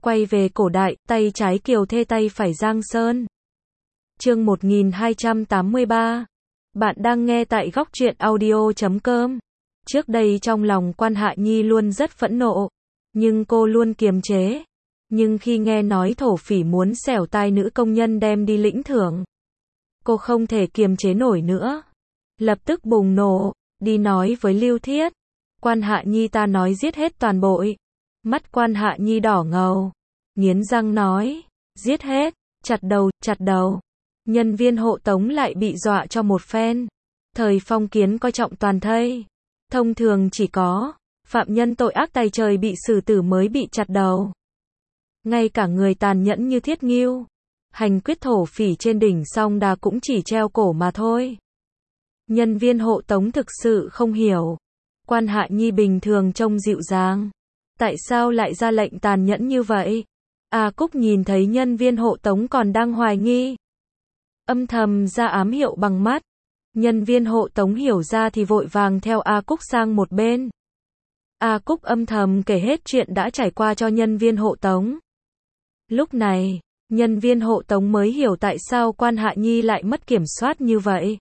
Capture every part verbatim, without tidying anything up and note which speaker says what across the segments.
Speaker 1: Quay về cổ đại, tay trái Kiều Thê tay phải Giang Sơn. Chương một nghìn hai trăm tám mươi ba. Bạn đang nghe tại góc truyện audio chấm com. Trước đây trong lòng Quan Hạ Nhi luôn rất phẫn nộ, nhưng cô luôn kiềm chế. Nhưng khi nghe nói thổ phỉ muốn xẻo tai nữ công nhân đem đi lĩnh thưởng, cô không thể kiềm chế nổi nữa. Lập tức bùng nổ, đi nói với Lưu Thiết. Quan Hạ Nhi ta nói giết hết toàn bộ. Mắt Quan Hạ Nhi đỏ ngầu, nghiến răng nói, giết hết, chặt đầu, chặt đầu. Nhân viên hộ tống lại bị dọa cho một phen. Thời phong kiến coi trọng toàn thây. Thông thường chỉ có phạm nhân tội ác tày trời bị xử tử mới bị chặt đầu. Ngay cả người tàn nhẫn như Thiết Ngưu, hành quyết thổ phỉ trên đỉnh Song Đà cũng chỉ treo cổ mà thôi. Nhân viên hộ tống thực sự không hiểu. Quan Hạ Nhi bình thường trông dịu dàng, tại sao lại ra lệnh tàn nhẫn như vậy? A Cúc nhìn thấy nhân viên hộ tống còn đang hoài nghi, âm thầm ra ám hiệu bằng mắt. Nhân viên hộ tống hiểu ra thì vội vàng theo A Cúc sang một bên. A Cúc âm thầm kể hết chuyện đã trải qua cho nhân viên hộ tống. Lúc này, nhân viên hộ tống mới hiểu tại sao Quan Hạ Nhi lại mất kiểm soát như vậy.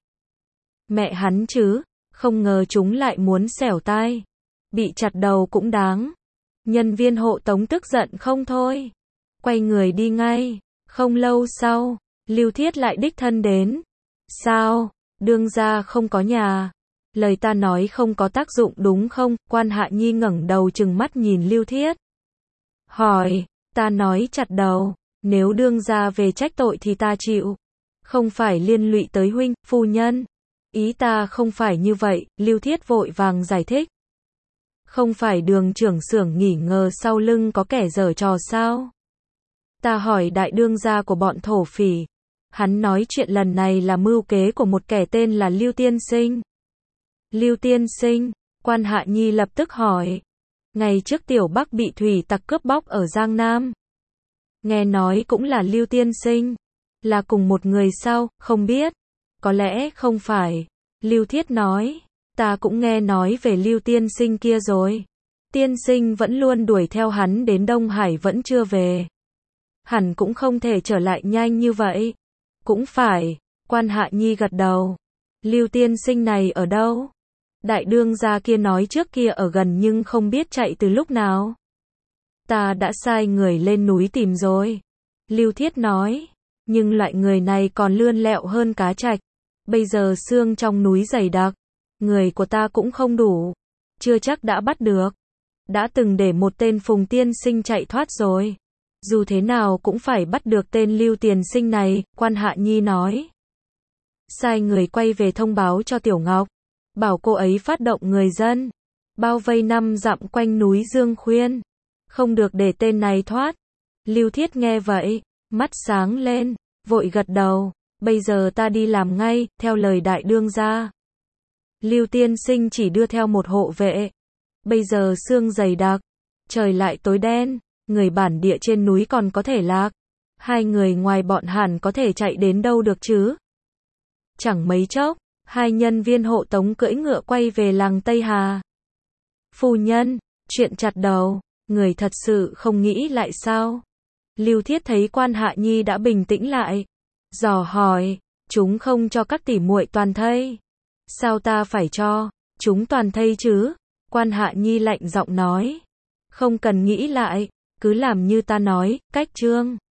Speaker 1: Mẹ hắn chứ, không ngờ chúng lại muốn xẻo tai. Bị chặt đầu cũng đáng. Nhân viên hộ tống tức giận không thôi, quay người đi ngay. Không lâu sau, Lưu Thiết lại đích thân đến. Sao, đương gia không có nhà? Lời ta nói không có tác dụng đúng không? Quan Hạ Nhi ngẩng đầu trừng mắt nhìn Lưu Thiết. Hỏi, ta nói chặt đầu, nếu đương gia về trách tội thì ta chịu. Không phải liên lụy tới huynh, phu nhân. Ý ta không phải như vậy, Lưu Thiết vội vàng giải thích. Không phải Đường trưởng xưởng nghỉ ngờ sau lưng có kẻ giở trò sao? Ta hỏi đại đương gia của bọn thổ phỉ. Hắn nói chuyện lần này là mưu kế của một kẻ tên là Lưu Tiên Sinh. Lưu Tiên Sinh, Quan Hạ Nhi lập tức hỏi. Ngày trước Tiểu Bắc bị thủy tặc cướp bóc ở Giang Nam. Nghe nói cũng là Lưu Tiên Sinh. Là cùng một người sao? Không biết. Có lẽ không phải. Lưu Thiết nói. Ta cũng nghe nói về Lưu Tiên Sinh kia rồi. Tiên Sinh vẫn luôn đuổi theo hắn đến Đông Hải vẫn chưa về. Hẳn cũng không thể trở lại nhanh như vậy. Cũng phải. Quan Hạ Nhi gật đầu. Lưu Tiên Sinh này ở đâu? Đại đương gia kia nói trước kia ở gần nhưng không biết chạy từ lúc nào. Ta đã sai người lên núi tìm rồi. Lưu Thiết nói. Nhưng loại người này còn lươn lẹo hơn cá trạch. Bây giờ xương trong núi dày đặc. Người của ta cũng không đủ. Chưa chắc đã bắt được. Đã từng để một tên Phùng Tiên Sinh chạy thoát rồi. Dù thế nào cũng phải bắt được tên Lưu Tiền Sinh này, Quan Hạ Nhi nói. Sai người quay về thông báo cho Tiểu Ngọc. Bảo cô ấy phát động người dân. Bao vây năm dặm quanh núi Dương Khuyên. Không được để tên này thoát. Lưu Thiết nghe vậy, mắt sáng lên, vội gật đầu. Bây giờ ta đi làm ngay, theo lời đại đương gia. Lưu Tiên Sinh chỉ đưa theo một hộ vệ. Bây giờ sương dày đặc, trời lại tối đen, người bản địa trên núi còn có thể lạc. Hai người ngoài bọn hẳn có thể chạy đến đâu được chứ? Chẳng mấy chốc, hai nhân viên hộ tống cưỡi ngựa quay về làng Tây Hà. Phu nhân, chuyện chặt đầu, người thật sự không nghĩ lại sao? Lưu Thiết thấy Quan Hạ Nhi đã bình tĩnh lại, dò hỏi, chúng không cho các tỷ muội toàn thây. Sao ta phải cho chúng toàn thây chứ? Quan Hạ Nhi lạnh giọng nói. Không cần nghĩ lại, cứ làm như ta nói, cách trương.